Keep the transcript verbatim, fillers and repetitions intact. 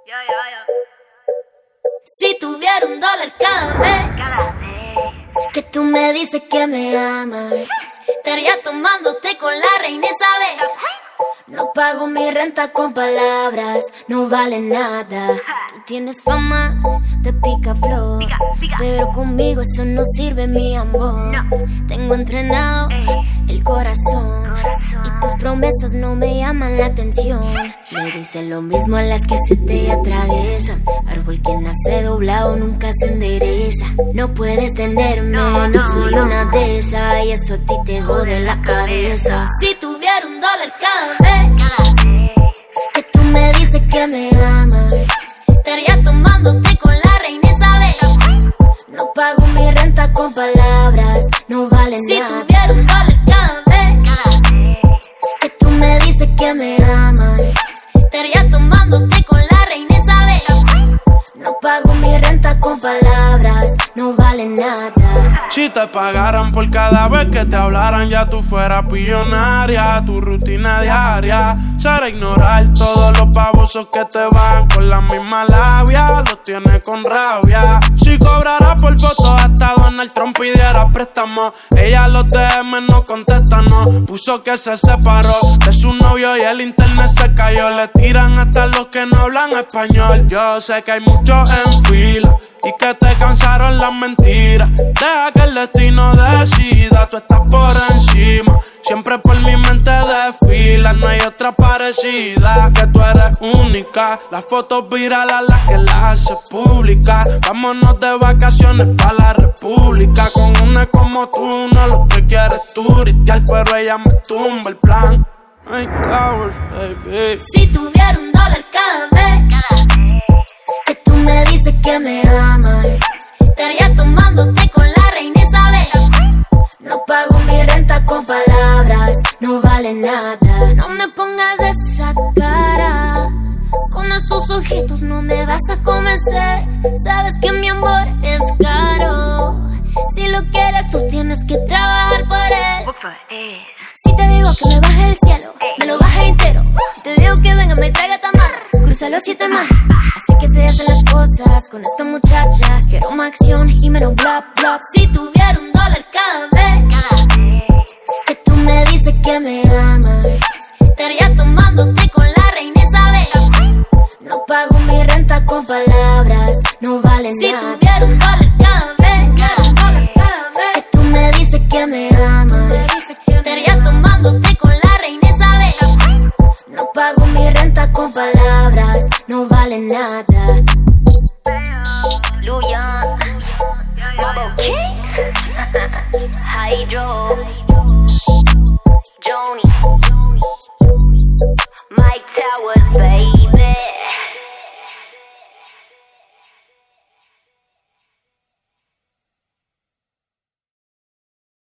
Yeah, yeah, yeah. Si tuviera un dólar cada vez, cada vez que tú me dices que me amas, estaría tomándote con la reina Isabel. No pago mi renta con palabras, no vale nada. Tú tienes fama de picaflor, Pica, pica. pero conmigo eso no sirve, mi amor. No. Tengo entrenado Ey. el corazón, Corazón. y tus promesas no me llaman la atención. Me dicen lo mismo a las que se te atraviesan. Árbol que nace doblado nunca se endereza. No puedes tenerme, No, no, no, soy no. una de esas, y eso a ti te jode la cabeza. Si tuviera un dólar cada vez cada vez que tú me dices que me amas, estaría tomándote con la reina Isabel. No pago mi renta con palabras, no vale Si nada. Si tuviera tuviera un dólar cada vez cada vez que tú me dices que me amas, estaría tomándote con la reina Isabel. No pago mi renta con palabras, no vale nada. Si te pagaran por cada vez que te hablaran, ya tú fueras billonaria. Tu rutina diaria será ignorar todos los babosos que te van con la misma labia. Los tienes con rabia. Si cobrara por fotos hasta Donald Trump pidiera préstamo, ella los D M no contesta, no. Puso que se separó de su novio y el internet se cayó. Le tiran hasta los que no hablan español. Yo sé que hay muchos en fila y que te cansaron las mentiras. Deja que el destino decida, tú estás por encima. Siempre por mi mente desfila, no hay otra parecida. Que tú eres única, las fotos virales las que las haces públicas. Vámonos de vacaciones pa' la república. Con una como tú, no lo que quieres turistear, pero ella me tumba el plan. Ay, Towers, baby. Si tuviera un dólar cada vez cada vez que tú me dices que me amas, estaría tomándote con la reina Isabel. No pago mi renta con palabras, no vale nada. No me pongas esa cara, con esos ojitos no me vas a convencer. Sabes que mi amor es caro, si lo quieres tú tienes que trabajar por él. Work for it. Si te digo que me baje del cielo, me lo baje entero. Si te digo que venga, me traiga tamal, cruza los siete mares. Así que se hacen las cosas con esta muchacha. Quiero más acción y menos bla bla. Si tuviera un dólar cada vez Cada vez que tú me dices que me amas, estaría tomándote con la reina Isabel. No pago mi renta con palabras, no vale Si nada. Si tuviera tuviera un dólar cada vez, cada dólar cada vez que tú me dices que me amas, estaría tomándote con la reina Isabel. No pago mi renta con palabras, no vale nada. Luyan Mambo King Hydro